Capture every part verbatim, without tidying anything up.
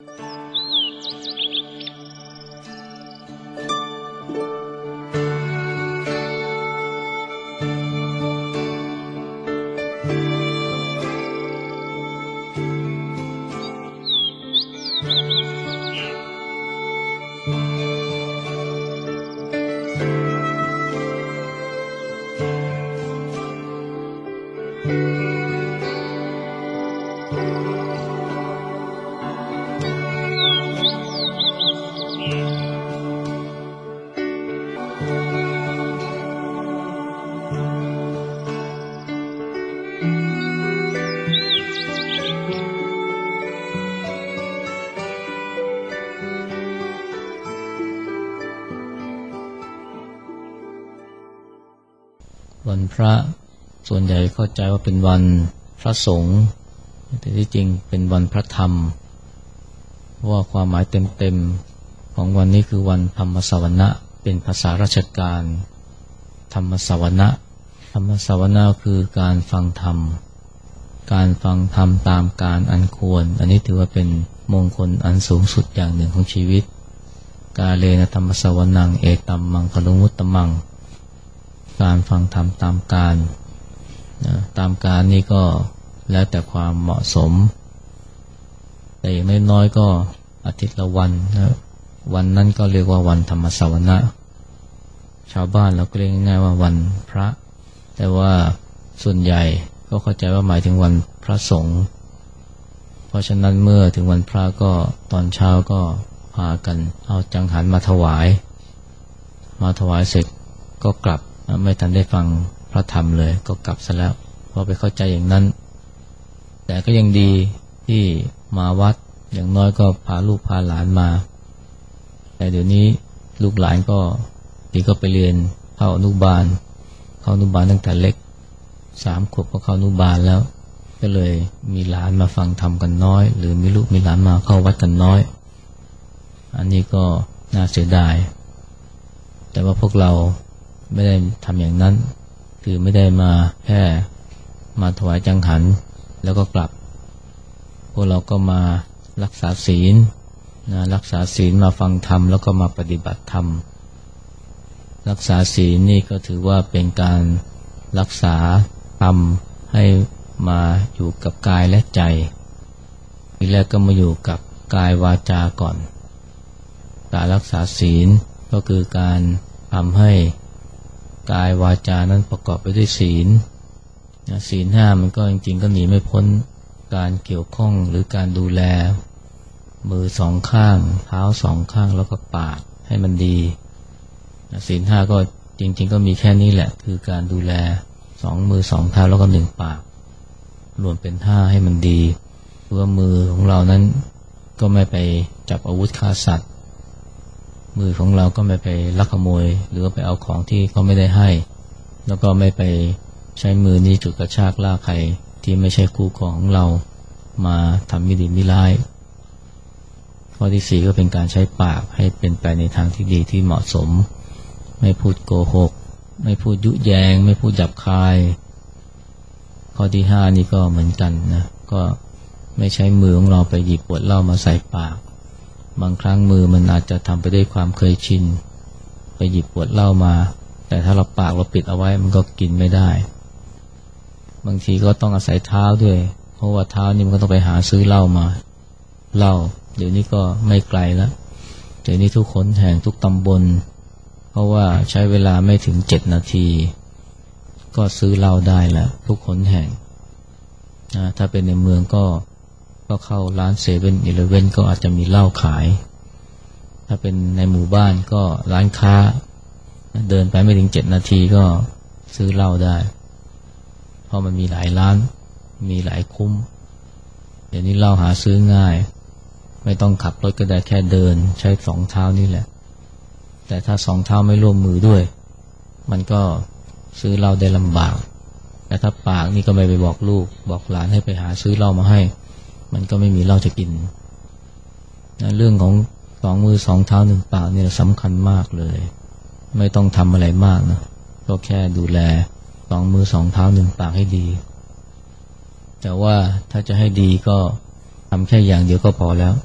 วันพระส่วนใหญ่เข้าใจว่าเป็นวันพระสงฆ์แต่ที่จริงเป็นวันพระธรรมเพราะว่าความหมายเต็มๆของวันนี้คือวันธรรมสวนะเป็นภาษาราชการธรรมสวนะธรรมสวนะคือการฟังธรรมการฟังธรรมตามการอันควรอันนี้ถือว่าเป็นมงคลอันสูงสุดอย่างหนึ่งของชีวิตกาเลนะธรรมสวนังเอตัมมังคลุมุตตมังการฟังธรรมตามการนะตามการนี่ก็แล้วแต่ความเหมาะสมแต่อย่างน้อยๆก็อาทิตย์ละวันนะวันนั้นก็เรียกว่าวันธรรมสวนะชาวบ้านเราก็เรียกง่ายๆว่าวันพระแต่ว่าส่วนใหญ่ก็เข้าใจว่าหมายถึงวันพระสงฆ์เพราะฉะนั้นเมื่อถึงวันพระก็ตอนเช้าก็พากันเอาจังหันมาถวายมาถวายเสร็จก็กลับไม่ทันได้ฟังพระธรรมเลยก็กลับซะแล้วเพราะไปเข้าใจอย่างนั้นแต่ก็ยังดีที่มาวัดอย่างน้อยก็พาลูกพาหลานมาแต่เดี๋ยวนี้ลูกหลานก็ทีก็ไปเรียนเข้าอนุบาลเข้าอนุบาลตั้งแต่เล็กสามขวบก็เข้าอนุบาลแล้วก็เลยมีหลานมาฟังธรรมกันน้อยหรือมีลูกมีหลานมาเข้าวัดกันน้อยอันนี้ก็น่าเสียดายแต่ว่าพวกเราไม่ได้ทำอย่างนั้นคือไม่ได้มาแค่มาถวายจังหันแล้วก็กลับพวกเราก็มารักษาศีลนะรักษาศีลมาฟังธรรมแล้วก็มาปฏิบัติธรรมรักษาศีลนี่ก็ถือว่าเป็นการรักษาธรรมให้มาอยู่กับกายและใจทีแรกก็มาอยู่กับกายวาจาก่อนการรักษาศีลก็คือการทำให้กายวาจานั้นประกอบไปด้วยศีลศีลห้ามันก็จริงๆก็หนีไม่พ้นการเกี่ยวข้องหรือการดูแลมือสองข้างเท้าสองข้างแล้วก็ปากให้มันดีศีลห้าก็จริงๆก็มีแค่นี้แหละคือการดูแลสองมือสองเท้าแล้วก็หนึ่งปากรวมเป็นห้าให้มันดีเพื่อมือของเรานั้นก็ไม่ไปจับอาวุธฆ่าสัตว์มือของเราก็ไม่ไปลักขโมยหรือไปเอาของที่เขาไม่ได้ให้แล้วก็ไม่ไปใช้มือนี้จุดกระชากลากใครที่ไม่ใช่คู่ครองของเรามาทำไม่ดีไม่ร้ายข้อที่สี่ก็เป็นการใช้ปากให้เป็นไปในทางที่ดีที่เหมาะสมไม่พูดโกหกไม่พูดยุแยงไม่พูดหยาบคายข้อที่ห้านี่ก็เหมือนกันนะก็ไม่ใช้มือของเราไปหยิบขวดเหล้ามาใส่ปากบางครั้งมือมันอาจจะทำไปด้วยความเคยชินไปหยิบขวดเหล้ามาแต่ถ้าเราปากเราปิดเอาไว้มันก็กินไม่ได้บางทีก็ต้องอาศัยเท้าด้วยเพราะว่าเท้านี่มันก็ต้องไปหาซื้อเหล้ามาเหล้าเดี๋ยวนี้ก็ไม่ไกลแล้วเดี๋ยวนี้ทุกคนแห่งทุกตำบลเพราะว่าใช้เวลาไม่ถึงเจ็ดนาทีก็ซื้อเหล้าได้แล้วทุกคนแห่งนะถ้าเป็นในเมืองก็ก็เข้าร้านเซเว่นอีเลฟเว่นก็อาจจะมีเหล้าขายถ้าเป็นในหมู่บ้านก็ร้านค้าเดินไปไม่ถึงเจ็ดนาทีก็ซื้อเหล้าได้เพราะมันมีหลายร้านมีหลายคุ้มเดี๋ยวนี้เหล้าหาซื้อง่ายไม่ต้องขับรถก็ได้แค่เดินใช้สองเท้านี่แหละแต่ถ้าสองเท้าไม่ร่วมมือด้วยมันก็ซื้อเหล้าได้ลำบากแต่ถ้าปากนี่ก็ไม่ไปบอกลูกบอกหลานให้ไปหาซื้อเหล้ามาให้มันก็ไม่มีเหล้าจะกินนะเรื่องของสองมือสองเท้าหนึ่งปากเนี่ยสำคัญมากเลยไม่ต้องทำอะไรมากนะก็แค่ดูแลสองมือสองเท้าหนึ่งปากให้ดีแต่ว่าถ้าจะให้ดีก็ทำแค่อย่างเดียวก็พอแล้ว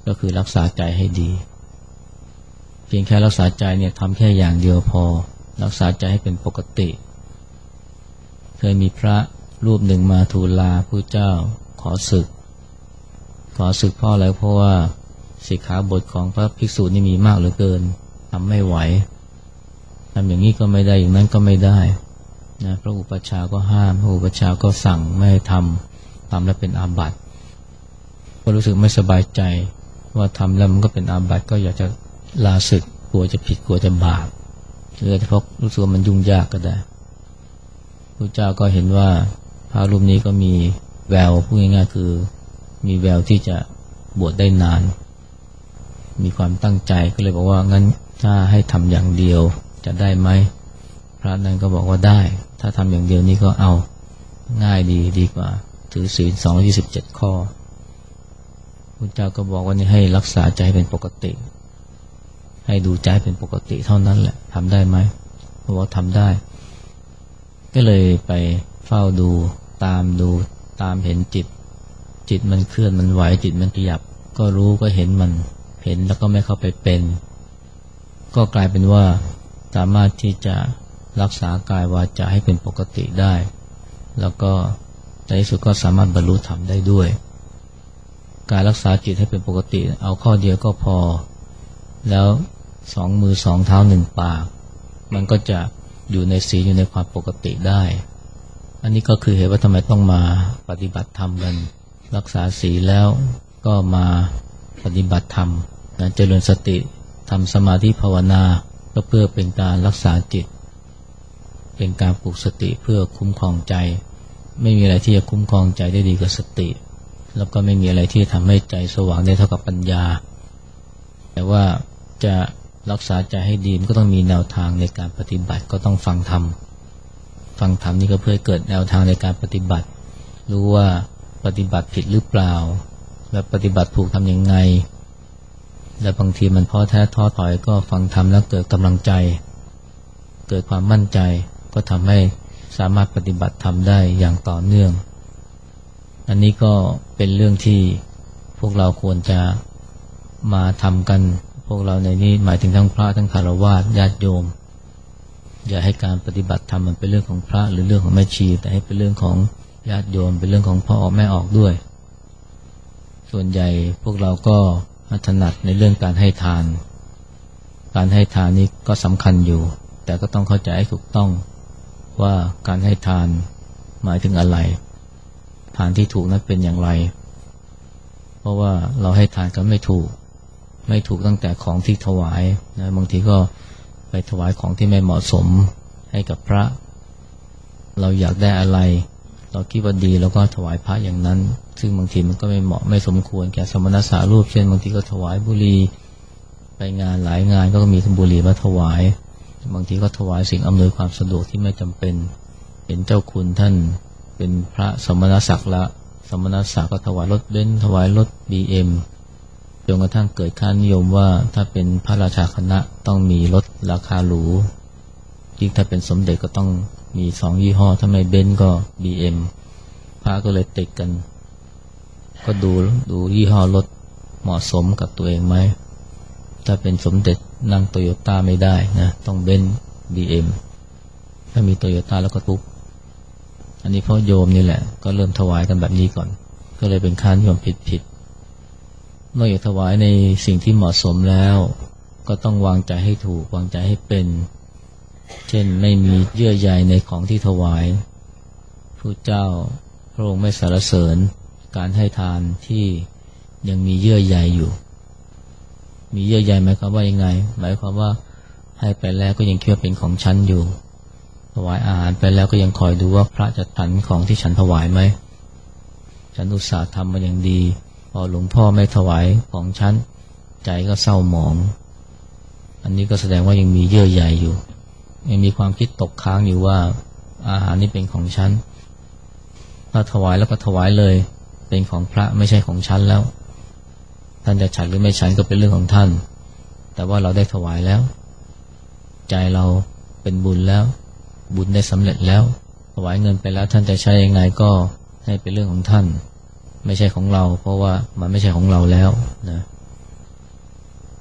ก็คือรักษาใจให้ดีเพียงแค่รักษาใจเนี่ยทำแค่อย่างเดียวพอรักษาใจให้เป็นปกติเคยมีพระรูปหนึ่งมาทูลลาพระเจ้าขอศึกขอศึกเพราะอะไรเพราะว่าสิกขาบทของพระภิกษุนี่มีมากเหลือเกินทำไม่ไหวทำอย่างนี้ก็ไม่ได้อย่างนั้นก็ไม่ได้นะพระอุปัชฌาย์ก็ห้ามพระอุปัชฌาย์ก็สั่งไม่ให้ทำทำแล้วเป็นอาบัติก็รู้สึกไม่สบายใจว่าทำแล้วมันก็เป็นอาบัติก็อยากจะลาศึกกลัวจะผิดกลัวจะบาปหรือเพราะรู้สึกว่ามันยุ่งยากก็ได้พระเจ้าก็เห็นว่าพระรูปนี้ก็มีแววพูดง่ายๆคือมีแววที่จะบวชได้นานมีความตั้งใจก็เลยบอกว่างั้นถ้าให้ทำอย่างเดียวจะได้ไหมพระนั้นก็บอกว่าได้ถ้าทำอย่างเดียวนี้ก็เอาง่ายดีดีกว่าถือศีลสองร้อยยี่สิบเจ็ดข้อพระเจ้าก็บอกว่านี่ให้รักษาใจเป็นปกติให้ดูใจเป็นปกติเท่านั้นแหละทำได้ไหมเพราะว่าทำได้ก็เลยไปเฝ้าดูตามดูตามเห็นจิตจิตมันเคลื่อนมันไหวจิตมันขยับก็รู้ก็เห็นมันเห็นแล้วก็ไม่เข้าไปเป็นก็กลายเป็นว่าสามารถที่จะรักษากายวาจาให้เป็นปกติได้แล้วก็ในที่สุดก็สามารถบรรลุธรรมได้ด้วยการรักษาจิตให้เป็นปกติเอาข้อเดียวก็พอแล้วสองมือสองเท้าหนึ่งปากมันก็จะอยู่ในศีลอยู่ในความปกติได้อันนี้ก็คือเหตุว่าทำไมต้องมาปฏิบัติธรรมกันรักษาศีลแล้วก็มาปฏิบัติธรรมนะเจริญสติทำสมาธิภาวนาก็เพื่อเป็นการรักษาจิตเป็นการปลุกสติเพื่อคุ้มครองใจไม่มีอะไรที่จะคุ้มครองใจได้ดีกว่าสติแล้วก็ไม่มีอะไรที่ทำให้ใจสว่างได้เท่ากับปัญญาแต่ว่าจะรักษาใจให้ดีมันก็ต้องมีแนวทางในการปฏิบัติก็ต้องฟังธรรมฟังธรรมนี่ก็เพื่อเกิดแนวทางในการปฏิบัติรู้ว่าปฏิบัติผิดหรือเปล่าและปฏิบัติถูกทำยังไงและบางทีมันท้อแท้ท้อถอยก็ฟังธรรมแล้วเกิดกำลังใจเกิดความมั่นใจก็ทำให้สามารถปฏิบัติธรรมได้อย่างต่อเนื่องอันนี้ก็เป็นเรื่องที่พวกเราควรจะมาทำกันพวกเราในนี้หมายถึงทั้งพระทั้งฆราวาสญาติโยมอย่าให้การปฏิบัติธรรมมันเป็นเรื่องของพระหรือเรื่องของแม่ชีแต่ให้เป็นเรื่องของญาติโยมเป็นเรื่องของพ่อออกแม่ออกด้วยส่วนใหญ่พวกเราก็ถนัดในเรื่องการให้ทานการให้ทานนี้ก็สำคัญอยู่แต่ก็ต้องเข้าใจให้ถูกต้องว่าการให้ทานหมายถึงอะไรทานที่ถูกนั้นเป็นอย่างไรเพราะว่าเราให้ทานกันไม่ถูกไม่ถูกตั้งแต่ของที่ถวายนะบางทีก็ไปถวายของที่ไม่เหมาะสมให้กับพระเราอยากได้อะไรเราคิดว่าดีเราก็ถวายพระอย่างนั้นซึ่งบางทีมันก็ไม่เหมาะไม่สมควรแก่สมณสารูปเช่นบางทีก็ถวายบุหรี่ไปงานหลายงานก็มีบุหรี่มาถวายบางทีก็ถวายสิ่งอำนวยความสะดวกที่ไม่จำเป็นเห็นเจ้าคุณท่านเป็นพระสมณศักดิ์ละสมณศักดิ์ก็ถวายรถเบนซ์ถวายรถ บี เอ็ม จนกระทั่งเกิดค่านิยมว่าถ้าเป็นพระราชาคณะต้องมีรถราคาหรูยิ่งถ้าเป็นสมเด็จก็ต้องมีสองยี่ห้อถ้าไม่เบนซ์ก็ บี เอ็ม พระก็เลยติดกันก็ดูดูยี่ห้อรถเหมาะสมกับตัวเองไหมถ้าเป็นสมเด็จนั่งโตโยต้าไม่ได้นะต้องเบนซ์ บี เอ็ม ถ้ามีโตโยต้าแล้วก็ทุกอันนี้เพราะโยมนี่แหละก็เริ่มถวายกันแบบนี้ก่อนก็เลยเป็นค่านิยมผิดๆนอกจากถวายในสิ่งที่เหมาะสมแล้วก็ต้องวางใจให้ถูกวางใจให้เป็นเช่นไม่มีเยื่อใยในของที่ถวายพระเจ้าพระองค์ไม่สรรเสริญการให้ทานที่ยังมีเยื่อใยอยู่มีเยื่อใยหมายความว่ายังไงหมายความว่าให้ไปแล้วก็ยังคิดว่าเป็นของฉันอยู่ถวายอาหารไปแล้วก็ยังคอยดูว่าพระจะฉันของที่ฉันถวายไหมฉันอุตส่าห์ทำมาอย่างดีพอหลวงพ่อไม่ถวายของฉันใจก็เศร้าหมองอันนี้ก็แสดงว่ายังมีเยื่อใยอยู่ยังมีความคิดตกค้างอยู่ว่าอาหารนี้เป็นของฉันถ้าถวายแล้วก็ถวายเลยเป็นของพระไม่ใช่ของฉันแล้วท่านจะฉันหรือไม่ฉันก็เป็นเรื่องของท่านแต่ว่าเราได้ถวายแล้วใจเราเป็นบุญแล้วบุญได้สำเร็จแล้วถวายเงินไปแล้วท่านจะใช้ยังไงก็ให้เป็นเรื่องของท่านไม่ใช่ของเราเพราะว่ามันไม่ใช่ของเราแล้วนะ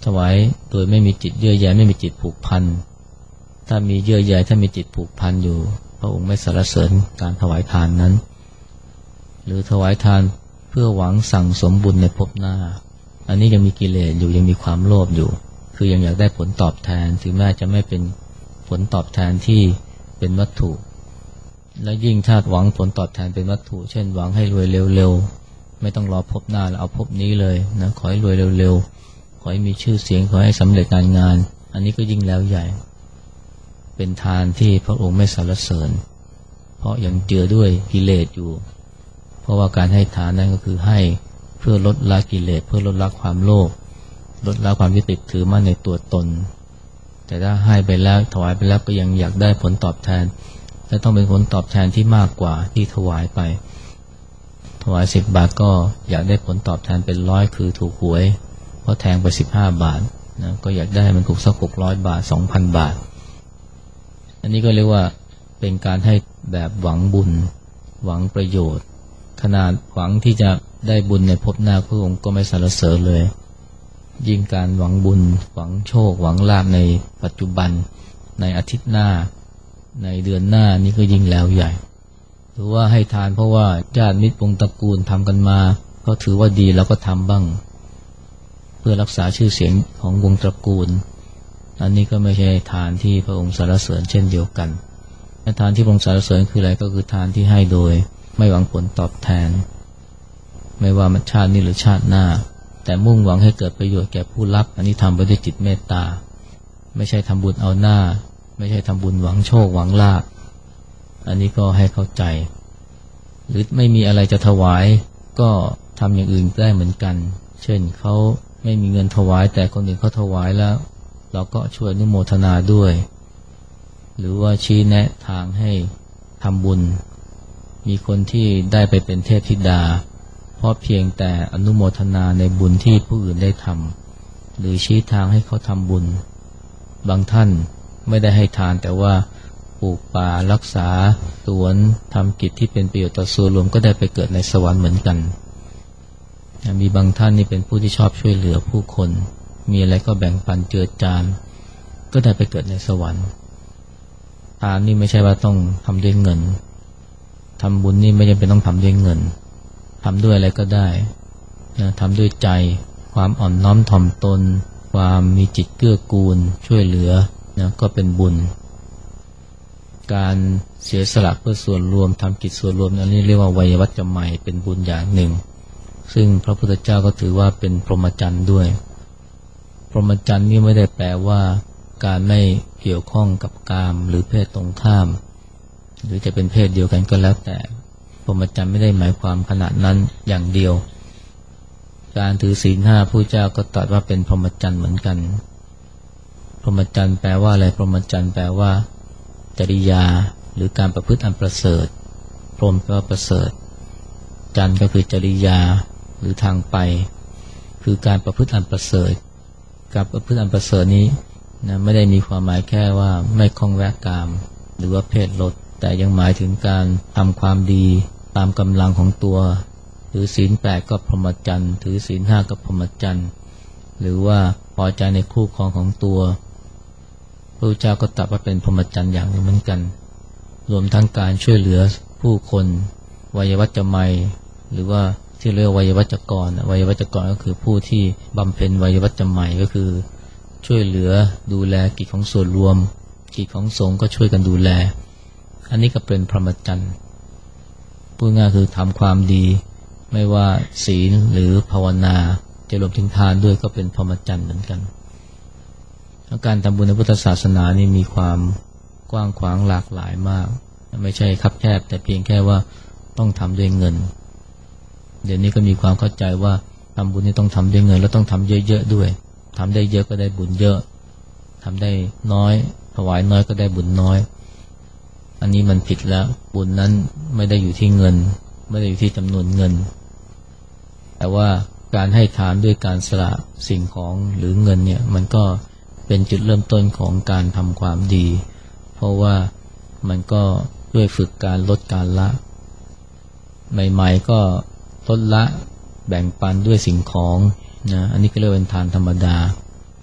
ถวายโดยไม่มีจิตเยื่อใยไม่มีจิตผูกพันถ้ามีเยื่อใยถ้ามีจิตผูกพันอยู่พระองค์ไม่สรรเสริญการถวายทานนั้นหรือถวายทานเพื่อหวังสั่งสมบุญในภพหน้าอันนี้ยังมีกิเลสอยู่ยังมีความโลภอยู่คือยังอยากได้ผลตอบแทนถึงแม้จะไม่เป็นผลตอบแทนที่เป็นวัตถุและยิ่งถ้าหวังผลตอบแทนเป็นวัตถุเช่นหวังให้รวยเร็วๆไม่ต้องรอภพหน้าแล้วเอาภพนี้เลยนะขอให้รวยเร็วๆขอให้มีชื่อเสียงขอให้สำเร็จการงานอันนี้ก็ยิ่งแล้วใหญ่เป็นทานที่พระองค์ไม่สรรเสริญเพราะยังเจือด้วยกิเลสอยู่เพราะว่าการให้ทานนั้นก็คือให้เพื่อลดละกิเลสเพื่อลดละความโลภลดละความยึดติดถือมั่นในตัวตนแต่ถ้าให้ไปแล้วถวายไปแล้วก็ยังอยากได้ผลตอบแทนและต้องเป็นผลตอบแทนที่มากกว่าที่ถวายไปถวายสิบบาทก็อยากได้ผลตอบแทนเป็นร้อยคือถูกหวยเพราะแทงไปสิบห้าบาทนะก็อยากได้มันถูกสักหกร้อยบาท สองพัน บาทอันนี้ก็เรียกว่าเป็นการให้แบบหวังบุญหวังประโยชน์ขนาดหวังที่จะได้บุญในภพหน้าพระองค์ก็ไม่สรรเสริญเลยยิ่งการหวังบุญหวังโชคหวังลาภในปัจจุบันในอาทิตย์หน้าในเดือนหน้านี่ก็ยิ่งแล้วใหญ่หรือว่าให้ทานเพราะว่าญาติมิตรวงตระกูลทำกันมาก็ถือว่าดีแล้วก็ทำบ้างเพื่อรักษาชื่อเสียงของวงตระกูลอันนี้ก็ไม่ใช่ทานที่พระองค์สรรเสริญเช่นเดียวกันทานที่พระองค์สรรเสริญคืออะไรก็คือทานที่ให้โดยไม่หวังผลตอบแทนไม่ว่ามันชาตินี้หรือชาติหน้าแต่มุ่งหวังให้เกิดประโยชน์แก่ผู้รับอันนี้ทำไปด้วยจิตเมตตาไม่ใช่ทำบุญเอาหน้าไม่ใช่ทำบุญหวังโชคหวังลาภอันนี้ก็ให้เข้าใจหรือไม่มีอะไรจะถวายก็ทำอย่างอื่นได้เหมือนกันเช่นเขาไม่มีเงินถวายแต่คนอื่นเขาถวายแล้วเราก็ช่วยอนุโมทนาด้วยหรือว่าชี้แนะทางให้ทำบุญมีคนที่ได้ไปเป็นเทพธิดาเพราะเพียงแต่อนุโมทนาในบุญที่ผู้อื่นได้ทำหรือชี้ทางให้เขาทำบุญบางท่านไม่ได้ให้ทานแต่ว่าปลูกป่ารักษาสวนทำกิจที่เป็นประโยชน์ต่อส่วนรวมก็ได้ไปเกิดในสวรรค์เหมือนกันมีบางท่านนี่เป็นผู้ที่ชอบช่วยเหลือผู้คนมีอะไรก็แบ่งปันเจือจานก็ได้ไปเกิดในสวรรค์ทานนี่ไม่ใช่ว่าต้องทำด้วยเงินทำบุญนี่ไม่จำเป็นต้องทำด้วยเงินทำด้วยอะไรก็ได้นะทำด้วยใจความอ่อนน้อมถ่อมตนความมีจิตเกื้อกูลช่วยเหลือนะก็เป็นบุญการเสียสละเพื่อส่วนรวมทำกิจส่วนรวมอันนี้เรียกว่าไวยวัจจะใหม่เป็นบุญอย่างหนึ่งซึ่งพระพุทธเจ้าก็ถือว่าเป็นพรหมจรรย์ด้วยพรหมจรรย์นี่ไม่ได้แปลว่าการไม่เกี่ยวข้องกับกามหรือเพศตรงข้ามหรือจะเป็นเพศเดียวกันก็แล้วแต่พรหมจรรย์ไม่ได้หมายความขนาดนั้นอย่างเดียวการถือศีลห้าผู้เจ้าก็ตรัสว่าเป็นพรหมจรรย์เหมือนกันพรหมจรรย์แปลว่าอะไรพรหมจรรย์แปลว่าจริยาหรือการประพฤติอันประเสริฐพรหมแปลว่าประเสริฐจรรย์ก็คือจริยาหรือทางไปคือการประพฤติอันประเสริฐการประพฤติอันประเสริฐนี้นะไม่ได้มีความหมายแค่ว่าไม่คล้องแวะกามหรือว่าเพศลดแต่ยังหมายถึงการทำความดีตามกำลังของตัวถือศีลแปดก็พรหมจรรย์ถือศีลห้าก็พรหมจรรย์หรือว่าพอใจในคู่ครองของตัวพระพุทธเจ้าก็ตรัสว่าเป็นพรหมจรรย์อย่างหนึ่งเหมือนกันรวมทั้งการช่วยเหลือผู้คนวัยวัจจะใหม่หรือว่าที่เรียกวัยวัจจะกรวัยวัจจะกรก็คือผู้ที่บำเพ็ญวัยวัจจะใหม่ก็คือช่วยเหลือดูแลกิจของส่วนรวมกิจของสงฆ์ก็ช่วยกันดูแลอันนี้ก็เป็นพรหมจรรย์พูดง่ายคือทำความดีไม่ว่าศีลหรือภาวนาจะรวมถึงทานด้วยก็เป็นพรหมจรรย์เหมือนกันการทำบุญในพุทธศาสนานี่มีความกว้างขวางหลากหลายมากไม่ใช่คับแคบแต่เพียงแค่ว่าต้องทำด้วยเงินเดี๋ยวนี้ก็มีความเข้าใจว่าทำบุญนี่ต้องทำด้วยเงินแล้วต้องทำเยอะๆด้วยทำได้เยอะก็ได้บุญเยอะทำได้น้อยถวายน้อยก็ได้บุญน้อยอันนี้มันผิดแล้วบุญนั้นไม่ได้อยู่ที่เงินไม่ได้อยู่ที่จำนวนเงินแต่ว่าการให้ทานด้วยการสละสิ่งของหรือเงินเนี่ยมันก็เป็นจุดเริ่มต้นของการทำความดีเพราะว่ามันก็ด้วยฝึกการลดการละใหม่ๆก็ลดละแบ่งปันด้วยสิ่งของนะอันนี้ก็เรียกเป็นทานธรรมดา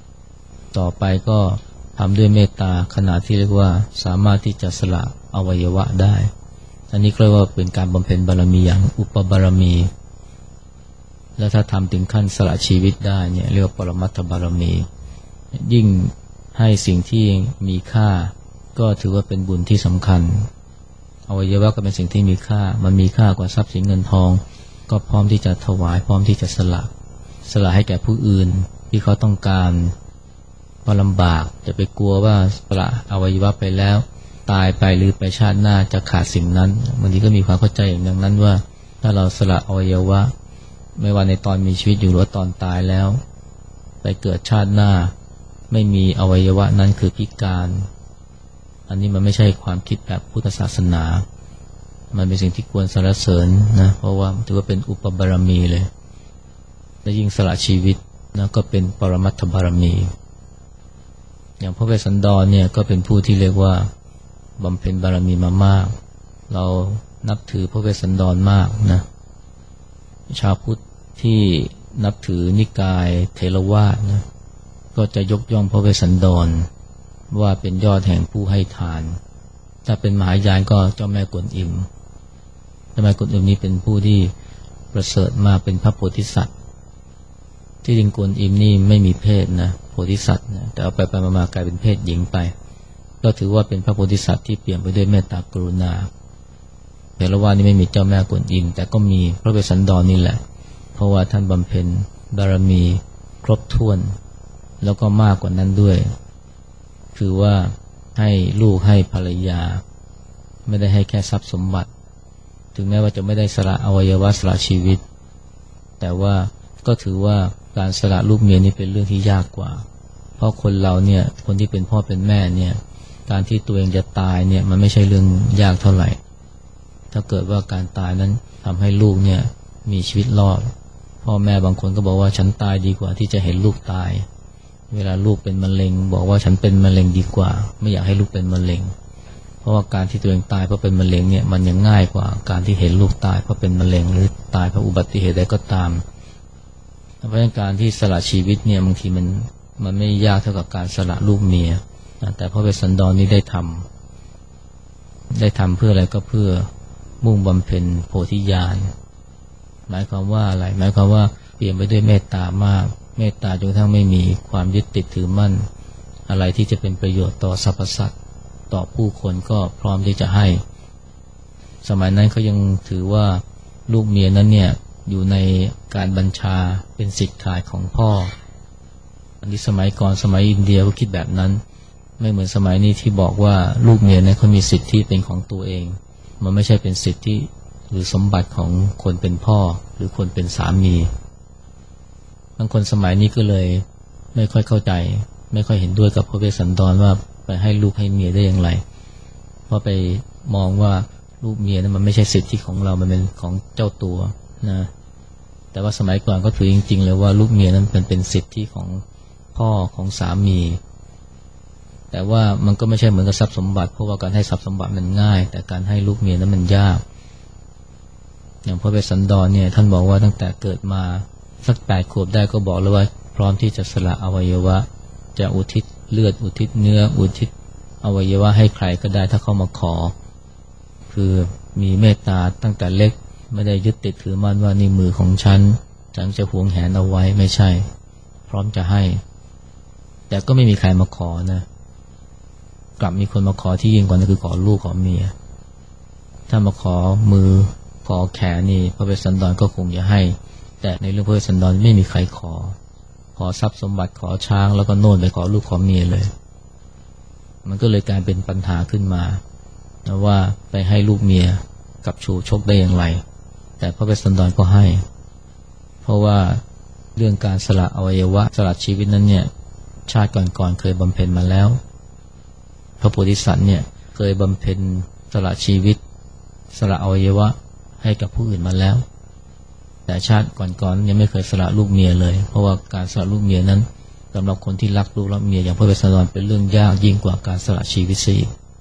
ต่อไปก็ทำด้วยเมตตาขณะที่เรียกว่าสามารถที่จะสละอวัยวะได้อันนี้เรียกว่าเป็นการบำเพ็ญบารมีอย่างอุปบารมีแล้วถ้าทำถึงขั้นสละชีวิตได้เนี่ยเรียกว่าปรมัตถบารมียิ่งให้สิ่งที่มีค่าก็ถือว่าเป็นบุญที่สำคัญอวัยวะก็เป็นสิ่งที่มีค่ามันมีค่ากว่าทรัพย์สินเงินทองก็พร้อมที่จะถวายพร้อมที่จะสละสละให้แก่ผู้อื่นที่เขาต้องการพอลำบากจะไปกลัวว่าสละอวัยวะไปแล้วตายไปหรือไปชาติหน้าจะขาดสิ่งนั้นบางทีก็มีความเข้าใจอย่างนั้นว่าถ้าเราสละอวัยวะไม่ว่าในตอนมีชีวิตอยู่หรือตอนตายแล้วไปเกิดชาติหน้าไม่มีอวัยวะนั้นคือพิการอันนี้มันไม่ใช่ความคิดแบบพุทธศาสนามันเป็นสิ่งที่ควรสรรเสริญนะเพราะว่าถือว่าเป็นอุปบารมีเลยและยิ่งสละชีวิตนะก็เป็นปรมัตถบารมีอย่างพระเวสสันดรเนี่ยก็เป็นผู้ที่เรียกว่าบำเพ็ญบารมีมามากเรานับถือพระเวสสันดรมากนะชาวพุทธที่นับถือนิกายเทรวาสนะก็จะยกย่องพระเวสสันดรว่าเป็นยอดแห่งผู้ให้ทานถ้าเป็นมหายานก็เจ้าแม่กวนอิมเจ้าแม่กวนอิมนี้เป็นผู้ที่ประเสริฐมากเป็นพระโพธิสัตว์ที่จริงกวนอิมนี่ไม่มีเพศนะโพธิสัตว์นะแต่เอาไปไปมากลายเป็นเพศหญิงไปก็ถือว่าเป็นพระโพธิสัตว์ที่เปลี่ยนไปด้วยเมตตากรุณาเทรวาสนี่ไม่มีเจ้าแม่กวนอิมแต่ก็มีพระเวสสันดรนี่แหละเพราะว่าท่านบำเพ็ญบารมีครบถ้วนแล้วก็มากกว่านั้นด้วยคือว่าให้ลูกให้ภรรยาไม่ได้ให้แค่ทรัพย์สมบัติถึงแม้ว่าจะไม่ได้สละอวัยวะสละชีวิตแต่ว่าก็ถือว่าการสละลูกเมียนี่เป็นเรื่องที่ยากกว่าเพราะคนเราเนี่ยคนที่เป็นพ่อเป็นแม่เนี่ยการที่ตัวเองจะตายเนี่ยมันไม่ใช่เรื่องยากเท่าไหร่ถ้าเกิดว่าการตายนั้นทำให้ลูกเนี่ยมีชีวิตรอดพ่อแม่บางคนก็บอกว่าฉันตายดีกว่าที่จะเห็นลูกตายเวลาลูกเป็นมะเร็งบอกว่าฉันเป็นมะเร็งดีกว่าไม่อยากให้ลูกเป็นมะเร็งเพราะว่าการที่ตัวเองตายเพราะเป็นมะเร็งเนี่ยมันยังง่ายกว่าการที่เห็นลูกตายเพราะเป็นมะเร็งหรือตายเพราะอุบัติเหตุใดก็ตามเพราะฉะนั้นการที่สละชีวิตเนี่ยบางทีมันมันไม่ยากเท่ากับการสละลูกเมียแต่พระเวสสันดรนี้ได้ทำได้ทำเพื่ออะไรก็เพื่อมุ่งบำเพ็ญโพธิญาณหมายความว่าอะไรหมายความว่าเปลี่ยนไปด้วยเมตตามากเมตตาจนกระทั่งไม่มีความยึดติดถือมั่นอะไรที่จะเป็นประโยชน์ต่อสรรพสัตว์ต่อผู้คนก็พร้อมที่จะให้สมัยนั้นเขายังถือว่าลูกเมียนั้นเนี่ยอยู่ในการบัญชาเป็นสิทธิ์ขาดของพ่ออันนี้สมัยก่อนสมัยอินเดียก็คิดแบบนั้นไม่เหมือนสมัยนี้ที่บอกว่าลูกเมียเนี่ยเขามีสิทธิเป็นของตัวเองมันไม่ใช่เป็นสิทธิหรือสมบัติของคนเป็นพ่อหรือคนเป็นสามีบางคนสมัยนี้ก็เลยไม่ค่อยเข้าใจไม่ค่อยเห็นด้วยกับพระเวสสันดรว่าไปให้ลูกให้เมียได้อย่างไรเพราะไปมองว่าลูกเมียนั้นมันไม่ใช่สิทธิของเรามันเป็นของเจ้าตัวนะแต่ว่าสมัยก่อนก็ถือจริงๆเลยว่าลูกเมียนั้นเป็นเป็นสิทธิของพ่อของสามีแต่ว่ามันก็ไม่ใช่เหมือนกับทรัพย์สมบัติเพราะว่าการให้ทรัพย์สมบัติมันง่ายแต่การให้ลูกเมียนั้นมันยากอย่างพระเวสสันดรเนี่ยท่านบอกว่าตั้งแต่เกิดมาสักแปดขวบได้ก็บอกแล้วว่าพร้อมที่จะสละอวัยวะจะอุทิศเลือดอุทิศเนื้ออุทิศอวัยวะให้ใครก็ได้ถ้าเขามาขอคือมีเมตตาตั้งแต่เล็กไม่ได้ยึดติดถือมั่นว่านี่มือของฉันฉันจะหวงแหนเอาไว้ไม่ใช่พร้อมจะให้แต่ก็ไม่มีใครมาขอนะกลับมีคนมาขอที่ยิ่งกว่านั้นคือขอลูกขอเมียถ้ามาขอมือขอแขนนี่พระเวสสันดรก็คงจะให้แต่ในเรื่องพระเวสสันดรไม่มีใครขอขอทรัพย์สมบัติขอช้างแล้วก็โน่นไปขอลูกขอเมียเลยมันก็เลยกลายเป็นปัญหาขึ้นมาว่าไปให้ลูกเมียกับชูชกได้อย่างไรแต่พระเวสสันดรก็ให้เพราะว่าเรื่องการสละอวัยวะสละชีวิตนั้นเนี่ยชาติก่อนๆเคยบำเพ็ญมาแล้วพระโพธิสัตว์เนี่ยเคยบำเพ็ญสละชีวิตสละอวัยวะให้กับผู้อื่นมาแล้วแต่ชาติก่อนๆยังไม่เคยสละลูกเมียเลยเพราะว่าการสละลูกเมียนั้นสำหรับคนที่รักลูกรักเมียอย่างพระเวสสันดรเป็นเรื่องยากยิ่งกว่าการสละชีวิตสิ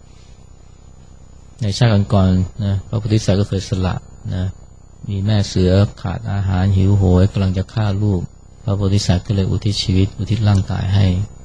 ในชาติก่อนๆนะพระโพธิสัตว์ก็เคยสละนะมีแม่เสือขาดอาหารหิวโหยกำลังจะฆ่าลูกพระโพธิสัตว์ก็เลยอุทิศชีวิตอุทิศร่างกายให้ให้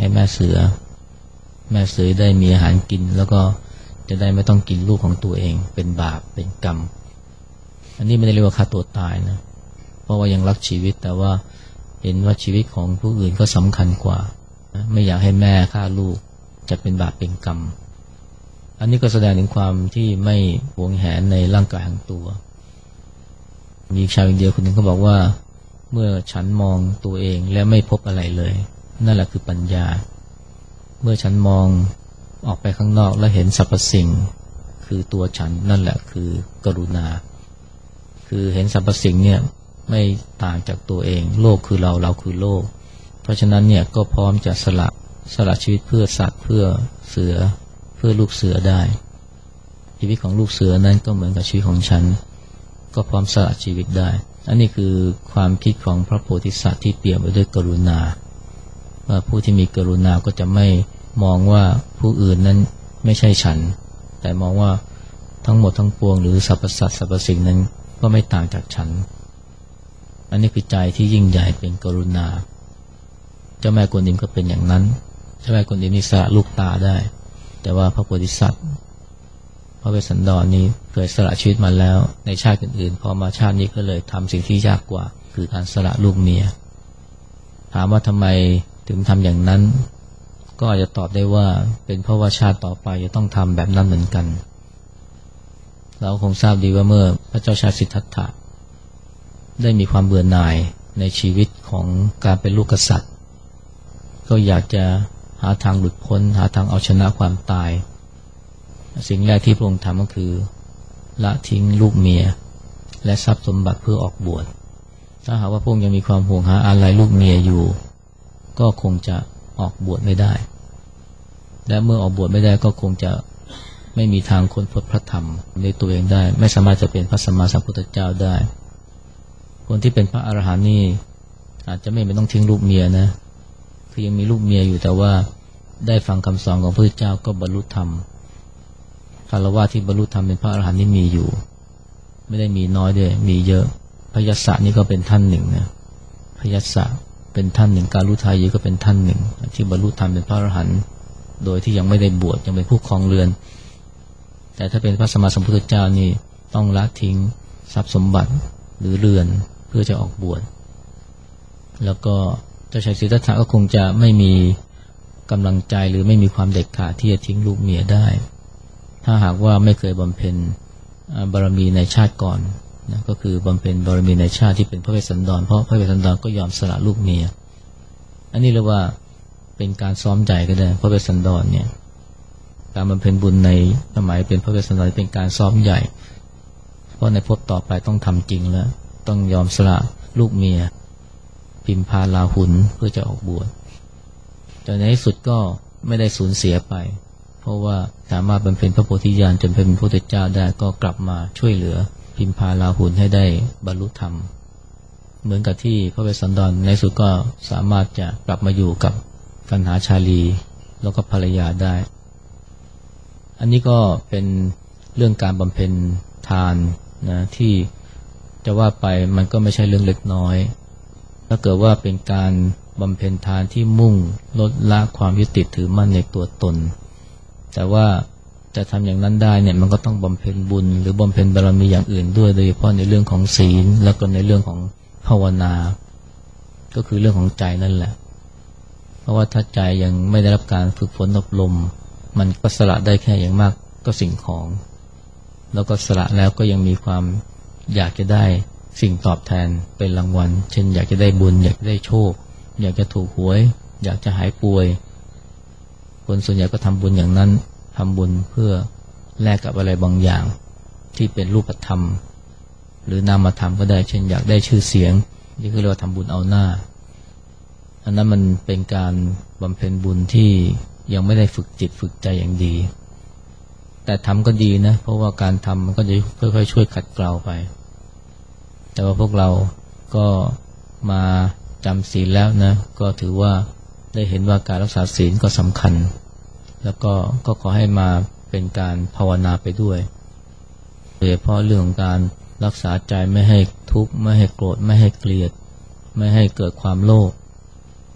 ให้แม่เสือแม่เสือได้มีอาหารกินแล้วก็จะได้ไม่ต้องกินลูกของตัวเองเป็นบาปเป็นกรรมอันนี้ไม่ได้เรียกว่าฆ่าตัวตายนะเพราะว่ายังรักชีวิตแต่ว่าเห็นว่าชีวิตของผู้อื่นก็สำคัญกว่าไม่อยากให้แม่ฆ่าลูกจะเป็นบาปเป็นกรรมอันนี้ก็แสดงถึงความที่ไม่หวงแหนในร่างกายของตัวมีชาวอินเดียคนหนึ่งเขาบอกว่าเมื่อฉันมองตัวเองและไม่พบอะไรเลยนั่นแหละคือปัญญาเมื่อฉันมองออกไปข้างนอกและเห็นสรรพสิ่งคือตัวฉันนั่นแหละคือกรุณาคือเห็นสรรพสิ่งเนี่ยไม่ต่างจากตัวเองโลกคือเราเราคือโลกเพราะฉะนั้นเนี่ยก็พร้อมจะสละสละชีวิตเพื่อสัตว์เพื่อเสือเพื่อลูกเสือได้ชีวิตของลูกเสือนั้นก็เหมือนกับชีวิตของฉันก็พร้อมสละชีวิตได้อันนี้คือความคิดของพระโพธิสัตว์ที่เปี่ยมไปด้วยกรุณาว่าผู้ที่มีกรุณาก็จะไม่มองว่าผู้อื่นนั้นไม่ใช่ฉันแต่มองว่าทั้งหมดทั้งปวงหรือสรรพสัตว์สรรพสิ่งนั้นก็ไม่ต่างจากฉันอันนี้คือใจที่ยิ่งใหญ่เป็นกรุณาเจ้าแม่กวนอิมก็เป็นอย่างนั้นเจ้าแม่กวนอิมนี่สละลูกตาได้แต่ว่าพระโพธิสัตว์พระเวสสันดรนี้เคยสละชีวิตมาแล้วในชาติอื่นๆพอมาชาตินี้ก็เลยทำสิ่งที่ยากกว่าคือการสละลูกเมียถามว่าทำไมถึงทำอย่างนั้นก็อาจจะตอบได้ว่าเป็นเพราะว่าชาติต่อไปจะต้องทำแบบนั้นเหมือนกันเราคงทราบดีว่าเมื่อพระเจ้าชายสิทธัตถะได้มีความเบื่อหน่ายในชีวิตของการเป็นลูกกษัตริย์ก็อยากจะหาทางหลุดพ้นหาทางเอาชนะความตายสิ่งแรกที่พระองค์ทำก็คือละทิ้งลูกเมียและทรัพย์สมบัติเพื่อออกบวชถ้าหากว่าพระองค์ยังมีความห่วงหาอะไรลูกเมียอยู่ก็คงจะออกบวชไม่ได้และเมื่อออกบวชไม่ได้ก็คงจะไม่มีทางค้นพบพระธรรมในตัวเองได้ไม่สามารถจะเป็นพระสัมมาสัมพุทธเจ้าได้คนที่เป็นพระอรหันต์นี่อาจจะไม่ไม่ต้องทิ้งลูกเมียนะคือยังมีลูกเมียอยู่แต่ว่าได้ฟังคำสอนของพระพุทธเจ้าก็บรรลุธรรมคารวะที่บรรลุธรรมเป็นพระอรหันต์นี่มีอยู่ไม่ได้มีน้อยด้วยมีเยอะพยัสสะนี่ก็เป็นท่านหนึ่งนะพยัสสะเป็นท่านหนึ่งการุทายีก็เป็นท่านหนึ่งที่บรรลุธรรมเป็นพระอรหันต์โดยที่ยังไม่ได้บวชยังเป็นผู้ครองเรือนแต่ถ้าเป็นพระสัมมาสัมพุทธเจ้านี่ต้องละทิ้งทรัพย์สมบัติหรือเรือนเพื่อจะออกบวชแล้วก็เจ้าชายสิทธัตถะก็คงจะไม่มีกำลังใจหรือไม่มีความเด็ดขาดที่จะทิ้งลูกเมียได้ถ้าหากว่าไม่เคยบำเพ็ญบารมีในชาติก่อนนะก็คือบำเพ็ญบารมีในชาติที่เป็นพระเวสสันดรเพราะพระเวสสันดรก็ยอมสละลูกเมียอันนี้เรียกว่าเป็นการซ้อมใจก็ได้พระเวสสันดรเนี่ยการบำเพ็ญบุญในสมัยเป็นพระเวสสันดรเป็นการซ้อมใหญ่เพราะในภพต่อไปต้องทำจริงแล้วต้องยอมสละลูกเมียพิมพาลาหุนเพื่อจะออกบวชแต่ในที่สุดก็ไม่ได้สูญเสียไปเพราะว่าสามารถบำเพ็ญพระโพธิญาณจนเป็นพระพุทธเจ้าได้ก็กลับมาช่วยเหลือพิมพาลาหุนให้ได้บรรลุธรรมเหมือนกับที่พระเวสสันดรในสุดก็สามารถจะกลับมาอยู่กับกันหาชาลีแล้วก็ภรรยาได้อันนี้ก็เป็นเรื่องการบำเพ็ญทานนะที่จะว่าไปมันก็ไม่ใช่เรื่องเล็กน้อยถ้าเกิดว่าเป็นการบำเพ็ญทานที่มุ่งลดละความยึดติดถือมั่นในตัวตนแต่ว่าจะทำอย่างนั้นได้เนี่ยมันก็ต้องบำเพ็ญบุญหรือบำเพ็ญบารมีอย่างอื่นด้วยโดยเฉพาะในเรื่องของศีลแล้วก็ในเรื่องของภาวนาก็คือเรื่องของใจนั่นแหละเพราะว่าถ้าใจยังไม่ได้รับการฝึกฝนอบรมมันก็สละได้แค่อย่างมากก็สิ่งของแล้วก็สละแล้วก็ยังมีความอยากจะได้สิ่งตอบแทนเป็นรางวัลเช่นอยากจะได้บุญอยากจะได้โชคอยากจะถูกหวยอยากจะหายป่วยคนส่วนใหญ่ก็ทำบุญอย่างนั้นทำบุญเพื่อแลกกับอะไรบางอย่างที่เป็นรูปธรรมหรือนามธรรมก็ได้เช่นอยากได้ชื่อเสียงนี่คือเรียกว่าทำบุญเอาหน้าอันนั้นมันเป็นการบำเพ็ญบุญที่ยังไม่ได้ฝึกจิตฝึกใจอย่างดีแต่ทำก็ดีนะเพราะว่าการทำมันก็จะค่อยๆช่วยขัดเกลาไปแต่ว่าพวกเราก็มาจำศีลแล้วนะก็ถือว่าได้เห็นว่าการรักษาศีลก็สำคัญแล้วก็ก็ขอให้มาเป็นการภาวนาไปด้วยโดยเฉพาะเรื่องของการรักษาใจไม่ให้ทุกข์ไม่ให้โกรธไม่ให้เกลียดไม่ให้เกิดความโลภความ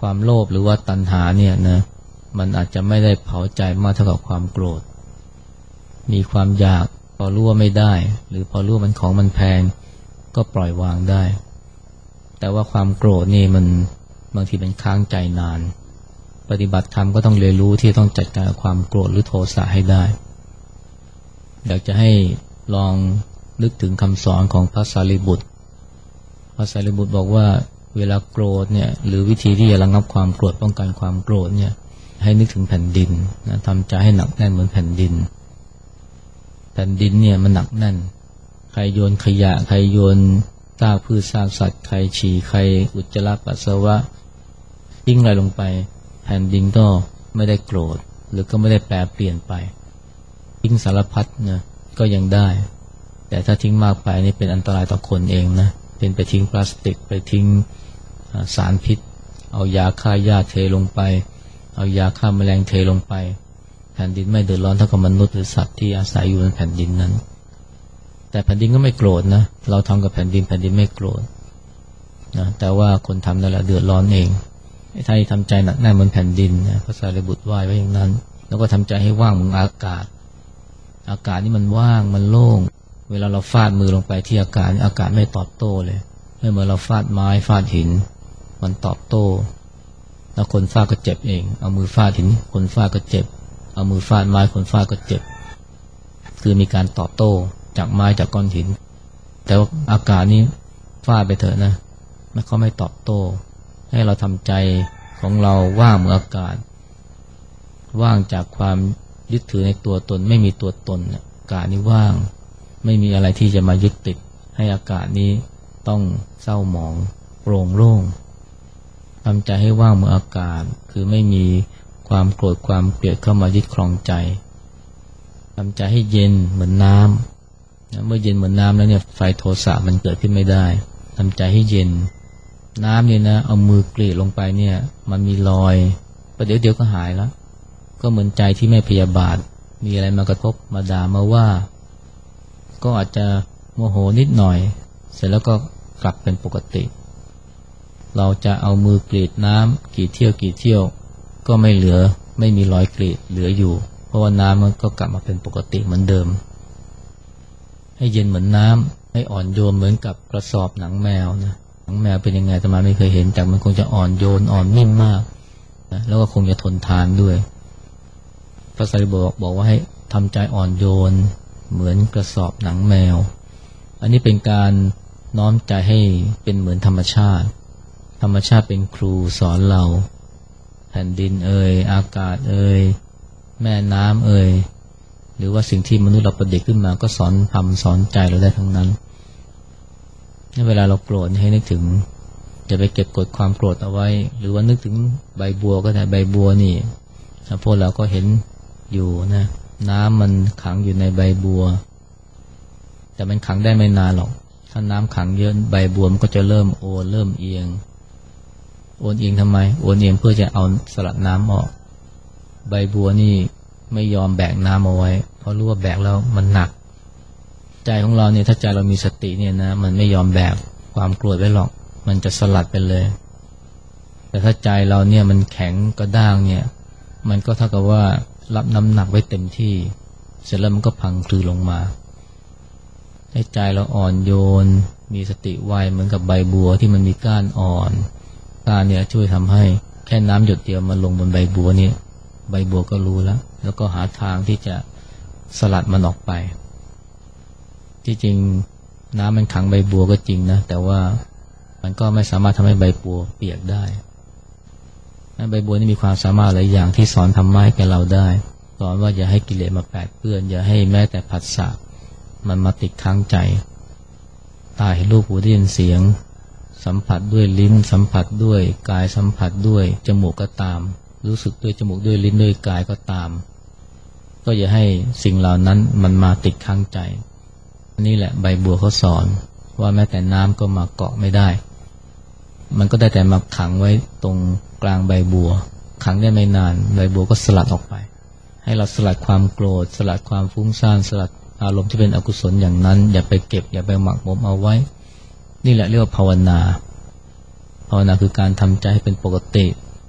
ความโลภหรือว่าตัณหาเนี่ยนะมันอาจจะไม่ได้เผาใจมากเท่ากับความโกรธมีความอยากพอรู้ว่าไม่ได้หรือพอรู้ว่ามันของมันแพงก็ปล่อยวางได้แต่ว่าความโกรธนี่มันบางทีเป็นค้างใจนานปฏิบัติธรรมก็ต้องเรียนรู้ที่ต้องจัดการกับความโกรธหรือโทสะให้ได้อยากจะให้ลองนึกถึงคำสอนของพระสารีบุตรพระสารีบุตรบอกว่าเวลาโกรธเนี่ยหรือวิธีที่จะระงับความโกรธป้องกันความโกรธเนี่ยให้นึกถึงแผ่นดินนะทำใจให้หนักแน่นเหมือนแผ่นดินแผ่นดินเนี่ยมันหนักแน่นใครโยนขยะใครโยนซากพืชซากสัตว์ใครฉี่ใครอุจจาระปัสสาวะทิ้งอะไรลงไปแผ่นดินก็ไม่ได้โกรธหรือก็ไม่ได้แปรเปลี่ยนไปทิ้งสารพัดนะก็ยังได้แต่ถ้าทิ้งมากไปนี่เป็นอันตรายต่อคนเองนะเป็นไปทิ้งพลาสติกไปทิ้งสารพิษเอายาฆ่าหญ้าเทลงไปเอายาฆ่าแมลงเทลงไปแผ่นดินไม่เดือดร้อนเท่ากับมนุษย์หรือสัตว์ที่อาศัยอยู่บนแผ่นดินนั้นแต่แผ่นดินก็ไม่โกรธนะเราทำกับแผ่นดินแผ่นดินไม่โกรธนะแต่ว่าคนทำนั่นแหละเดือดร้อนเองถ้าทำใจหนักแน่นบนแผ่นดินนะพระสารีบุตรว่าไว้อย่างนั้นแล้วก็ทำใจให้ว่างเหมือนอากาศอากาศนี่มันว่างมันโล่งเวลาเราฟาดมือลงไปที่อากาศอากาศไม่ตอบโต้เลยไม่เหมือนเราฟาดไม้ฟาดหินมันตอบโต้แล้วคนฟาดก็เจ็บเองเอามือฟาดหินคนฟาดก็เจ็บเอามือฟาดไม้คนฟาดก็เจ็บคือมีการตอบโต้จากไม้จากก้อนหินแต่ว่าอากาศนี้ฟาดไปเถอะนะมันก็ไม่ตอบโต้ให้เราทำใจของเราว่างเหมือนอากาศว่างจากความยึดถือในตัวตนไม่มีตัวตนอากาศนี้ว่างไม่มีอะไรที่จะมายึดติดให้อากาศนี้ต้องเศร้าหมองโปร่งโล่งทำใจให้ว่างเหมือนอากาศคือไม่มีความโกรธความเกลียดเข้ามายึดครองใจทำใจให้เย็นเหมือนน้ำเมื่อเย็นเหมือนน้ำแล้วเนี่ยไฟโทสะมันเกิดขึ้นไม่ได้ทำใจให้เย็นน้ำเนี่ยนะเอามือกรีดลงไปเนี่ยมันมีรอยประเดี๋ยวเดี๋ยวก็หายแล้วก็เหมือนใจที่ไม่พยาบาทมีอะไรมากระทบมาด่ามาว่าก็อาจจะโมโหนิดหน่อยเสร็จแล้วก็กลับเป็นปกติเราจะเอามือกรีดน้ำกี่เที่ยวกี่เที่ยวก็ไม่เหลือไม่มีรอยกรีดเหลืออยู่เพราะว่าน้ำมันก็กลับมาเป็นปกติเหมือนเดิมให้เย็นเหมือนน้ำให้อ่อนโยนเหมือนกับกระสอบหนังแมวนะหนังแมวเป็นยังไงอาตมาไม่เคยเห็นแต่มันคงจะอ่อนโยนอ่อนนิ่มมากนะแล้วก็คงจะทนทานด้วยพระสารีบุตรบอกบอกว่าให้ทำใจอ่อนโยนเหมือนกระสอบหนังแมวอันนี้เป็นการน้อมใจให้เป็นเหมือนธรรมชาติธรรมชาติเป็นครูสอนเราแผ่นดินเอ่ยอากาศเอ่ยแม่น้ำเอ่ยหรือว่าสิ่งที่มนุษย์เราประดิษฐ์ขึ้นมาก็สอนทำสอนใจเราได้ทั้งนั้นเวลาเราโกรธให้นึกถึงอย่าไปเก็บกดความโกรธเอาไว้หรือว่านึกถึงใบบัวก็ได้ใบบัวนี่พวกเราก็เห็นอยู่นะน้ำมันขังอยู่ในใบบัวแต่มันขังได้ไม่นานหรอกถ้าน้ำขังเยอะใบบัวมันก็จะเริ่มโอนเริ่มเอียงโอนเอียงทำไมโอนเอียงเพื่อจะเอาสลัดน้ำออกใบบัวนี่ไม่ยอมแบกน้ำเอาไว้เพราะรู้ว่าแบกแล้วมันหนักใจของเราเนี่ยถ้าใจเรามีสติเนี่ยนะมันไม่ยอมแบกความโกรธไว้หรอกมันจะสลัดไปเลยแต่ถ้าใจเราเนี่ยมันแข็งกระด้างเนี่ยมันก็เท่ากับว่ารับน้ำหนักไว้เต็มที่เสร็จแล้วมันก็พังคลือลงมาให้ใจเราอ่อนโยนมีสติไวเหมือนกับใบบัวที่มันมีก้านอ่อนก้านเนี่ยช่วยทำให้แค่น้ำหยดเดียวมันลงบนใบบัวนี่ใบบัวก็รู้แล้วแล้วก็หาทางที่จะสลัดมันออกไปที่จริงน้ำมันขังใบบัวก็จริงนะแต่ว่ามันก็ไม่สามารถทำให้ใบบัวเปียกได้ใบบัวนี่มีความสามารถหลายอย่างที่สอนธรรมะให้แก่เราได้สอนว่าอย่าให้กิเลสมาแปดเปื้อนอย่าให้แม้แต่ผัสสะมันมาติดค้างใจตาเห็นรูปหูได้ยินเสียงสัมผัสด้วยลิ้นสัมผัสด้วยกายสัมผัสด้วยจมูกก็ตามรู้สึกด้วยจมูกด้วยลิ้นด้วยกายก็ตามก็อย่าให้สิ่งเหล่านั้นมันมาติดค้างใจนี่แหละใบบัวเขาสอนว่าแม้แต่น้ำก็มาเกาะไม่ได้มันก็ได้แต่มาขังไว้ตรงกลางใบบัวขังได้ไม่นานใบบัวก็สลัดออกไปให้เราสลัดความโกรธสลัดความฟุ้งซ่านสลัดอารมณ์ที่เป็นอกุศลอย่างนั้นอย่าไปเก็บอย่าไปหมักหมมเอาไว้นี่แหละเรียกว่าภาวนาภาวนาคือการทำใจให้เป็นปกติ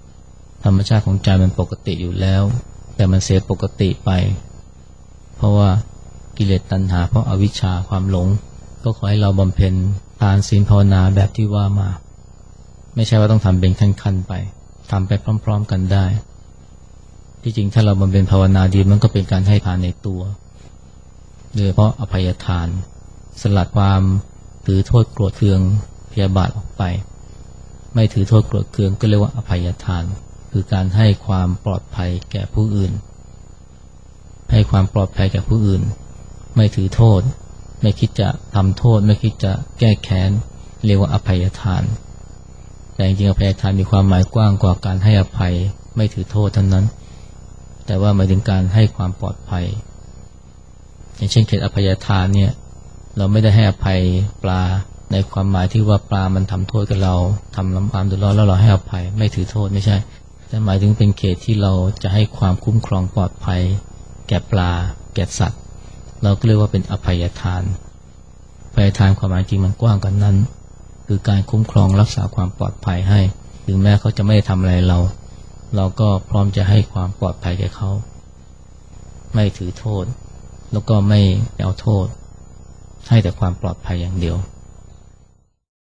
ธรรมชาติของใจมันปกติอยู่แล้วแต่มันเสียปกติไปเพราะว่ากิเลสตัณหาเพราะอวิชชาความหลงก็ขอให้เราบำเพ็ญทานศีลภาวนาแบบที่ว่ามาไม่ใช่ว่าต้องทำเป็นขั้นๆไปทำไปพร้อมๆกันได้ที่จริงถ้าเราบำเพ็ญภาวนาดีมันก็เป็นการให้ทานในตัวโดยเฉพาะอภัยทานสลัดความถือโทษโกรธเคืองพยาบาทออกไปไม่ถือโทษโกรธเคืองก็เรียกว่าอภัยทานคือการให้ความปลอดภัยแก่ผู้อื่นให้ความปลอดภัยแก่ผู้อื่นไม่ถือโทษไม่คิดจะทำโทษไม่คิดจะแก้แค้นเรียกว่าอภัยทานแต่จริงๆอภัยทานมีความหมายกว้างกว่าการให้อภัยไม่ถือโทษเท่านั้นแต่ว่าหมายถึงการให้ความปลอดภัยอย่างเช่นเขตอภัยทานเนี่ยเราไม่ได้ให้อภัยปลาในความหมายที่ว่าปลามันทำโทษกับเราทำลำความเดือดร้อนแล้วเราให้อภัยไม่ถือโทษไม่ใช่แต่หมายถึงเป็นเขตที่เราจะให้ความคุ้มครองปลอดภัยแก่ปลาแก่สัตว์เราก็เรียกว่าเป็นอภัยทานอภัยทานความหมายจริงมันกว้างกว่านั้นคือการคุ้มครองรักษาความปลอดภัยให้ถึงแม้เขาจะไม่ได้ทำอะไรเราเราก็พร้อมจะให้ความปลอดภัยแก่เขาไม่ถือโทษแล้วก็ไม่เอาโทษให้แต่ความปลอดภัยอย่างเดียว